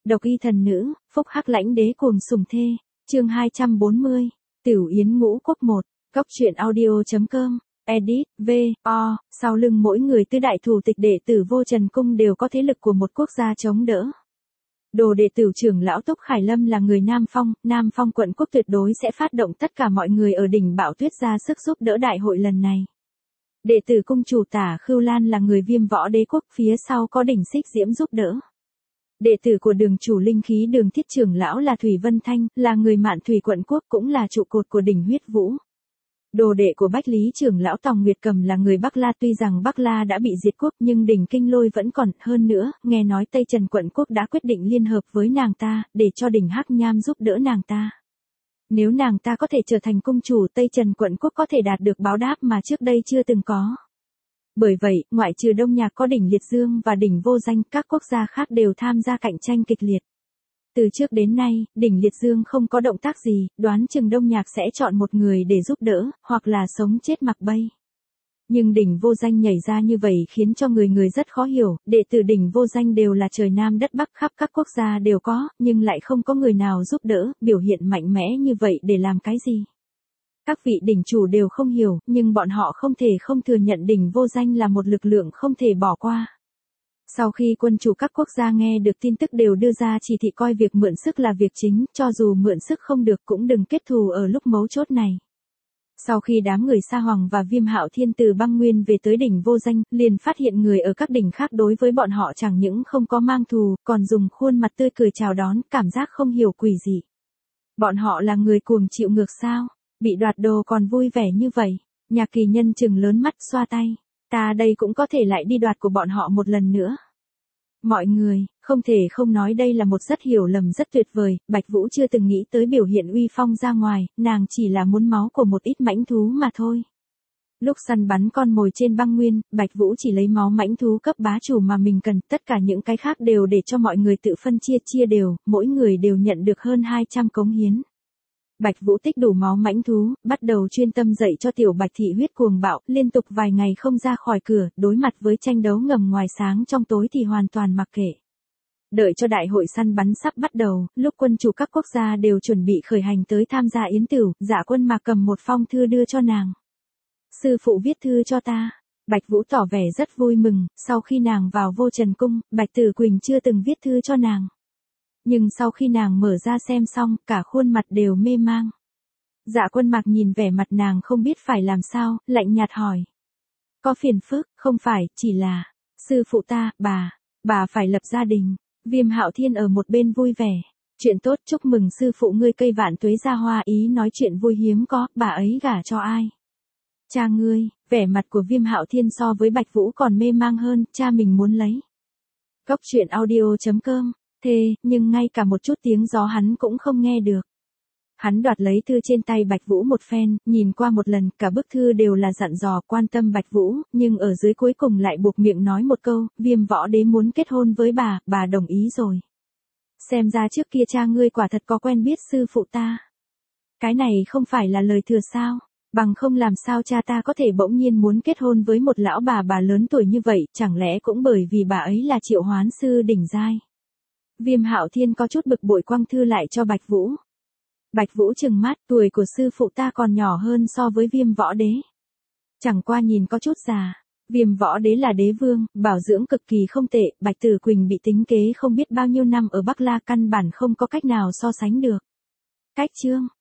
Độc y thần nữ, phúc hắc lãnh đế cuồng sủng thê. Chương 240. Tiểu Yến Ngũ Quốc 1. Cốc truyện audio.com. Edit, V.O. Sau lưng mỗi người tứ đại thủ tịch đệ tử Vô Trần Cung đều có thế lực của một quốc gia chống đỡ. Đồ đệ tử trưởng lão Túc Khải Lâm là người Nam Phong quận quốc tuyệt đối sẽ phát động tất cả mọi người ở đỉnh Bạo Tuyết ra sức giúp đỡ đại hội lần này. Đệ tử cung chủ Tả Khưu Lan là người Viêm Võ Đế quốc, phía sau có đỉnh Xích Diễm giúp đỡ. Đệ tử của đường chủ linh khí Đường Thiết trưởng lão là Thủy Vân Thanh, là người Mạn Thủy quận quốc, cũng là trụ cột của đỉnh Huyết Vũ. Đồ đệ của Bách Lý trưởng lão Tòng Nguyệt Cầm là người Bắc La, tuy rằng Bắc La đã bị diệt quốc nhưng đỉnh Kinh Lôi vẫn còn, hơn nữa, nghe nói Tây Trần quận quốc đã quyết định liên hợp với nàng ta, để cho đỉnh Hắc Nham giúp đỡ nàng ta. Nếu nàng ta có thể trở thành cung chủ, Tây Trần quận quốc có thể đạt được báo đáp mà trước đây chưa từng có. Bởi vậy, ngoại trừ Đông Nhạc có đỉnh Liệt Dương và đỉnh Vô Danh, các quốc gia khác đều tham gia cạnh tranh kịch liệt. Từ trước đến nay, đỉnh Liệt Dương không có động tác gì, đoán chừng Đông Nhạc sẽ chọn một người để giúp đỡ, hoặc là sống chết mặc bay. Nhưng đỉnh Vô Danh nhảy ra như vậy khiến cho người rất khó hiểu, đệ tử đỉnh Vô Danh đều là trời Nam đất Bắc, khắp các quốc gia đều có, nhưng lại không có người nào giúp đỡ, biểu hiện mạnh mẽ như vậy để làm cái gì? Các vị đỉnh chủ đều không hiểu, nhưng bọn họ không thể không thừa nhận đỉnh Vô Danh là một lực lượng không thể bỏ qua. Sau khi quân chủ các quốc gia nghe được tin tức đều đưa ra chỉ thị coi việc mượn sức là việc chính, cho dù mượn sức không được cũng đừng kết thù ở lúc mấu chốt này. Sau khi đám người Sa Hoàng và Viêm Hạo Thiên từ băng nguyên về tới đỉnh Vô Danh, liền phát hiện người ở các đỉnh khác đối với bọn họ chẳng những không có mang thù, còn dùng khuôn mặt tươi cười chào đón, cảm giác không hiểu quỷ gì. Bọn họ là người cuồng chịu ngược sao? Bị đoạt đồ còn vui vẻ như vậy. Nhạc Kỳ Nhân trừng lớn mắt xoa tay. Ta đây cũng có thể lại đi đoạt của bọn họ một lần nữa. Mọi người, không thể không nói đây là một rất hiểu lầm rất tuyệt vời, Bạch Vũ chưa từng nghĩ tới biểu hiện uy phong ra ngoài, nàng chỉ là muốn máu của một ít mãnh thú mà thôi. Lúc săn bắn con mồi trên băng nguyên, Bạch Vũ chỉ lấy máu mãnh thú cấp bá chủ mà mình cần, tất cả những cái khác đều để cho mọi người tự phân chia đều, mỗi người đều nhận được hơn 200 cống hiến. Bạch Vũ tích đủ máu mãnh thú, bắt đầu chuyên tâm dạy cho tiểu Bạch thị huyết cuồng bạo, liên tục vài ngày không ra khỏi cửa, đối mặt với tranh đấu ngầm ngoài sáng trong tối thì hoàn toàn mặc kệ. Đợi cho đại hội săn bắn sắp bắt đầu, lúc quân chủ các quốc gia đều chuẩn bị khởi hành tới tham gia yến tửu, Dạ Quân Mạc cầm một phong thư đưa cho nàng. Sư phụ viết thư cho ta. Bạch Vũ tỏ vẻ rất vui mừng, sau khi nàng vào Vô Trần Cung, Bạch Tử Quỳnh chưa từng viết thư cho nàng. Nhưng sau khi nàng mở ra xem xong, cả khuôn mặt đều mê mang. Dạ Quân Mạc nhìn vẻ mặt nàng không biết phải làm sao, lạnh nhạt hỏi. Có phiền phức, không phải, chỉ là, sư phụ ta, bà phải lập gia đình. Viêm Hạo Thiên ở một bên vui vẻ. Chuyện tốt, chúc mừng sư phụ ngươi cây vạn tuế ra hoa, ý nói chuyện vui hiếm có, bà ấy gả cho ai? Cha ngươi. Vẻ mặt của Viêm Hạo Thiên so với Bạch Vũ còn mê mang hơn, cha mình muốn lấy. Cốc truyện audio.com. Nhưng ngay cả một chút tiếng gió hắn cũng không nghe được. Hắn đoạt lấy thư trên tay Bạch Vũ một phen, nhìn qua một lần, cả bức thư đều là dặn dò quan tâm Bạch Vũ, nhưng ở dưới cuối cùng lại buộc miệng nói một câu, Viêm Võ Đế muốn kết hôn với bà đồng ý rồi. Xem ra trước kia cha ngươi quả thật có quen biết sư phụ ta. Cái này không phải là lời thừa sao, bằng không làm sao cha ta có thể bỗng nhiên muốn kết hôn với một lão bà lớn tuổi như vậy, chẳng lẽ cũng bởi vì bà ấy là Triệu Hoán sư đỉnh giai. Viêm Hạo Thiên có chút bực bội quăng thư lại cho Bạch Vũ. Bạch Vũ trừng mắt, tuổi của sư phụ ta còn nhỏ hơn so với Viêm Võ Đế. Chẳng qua nhìn có chút già. Viêm Võ Đế là đế vương, bảo dưỡng cực kỳ không tệ, Bạch Tử Quỳnh bị tính kế không biết bao nhiêu năm ở Bắc La căn bản không có cách nào so sánh được. Cách chương,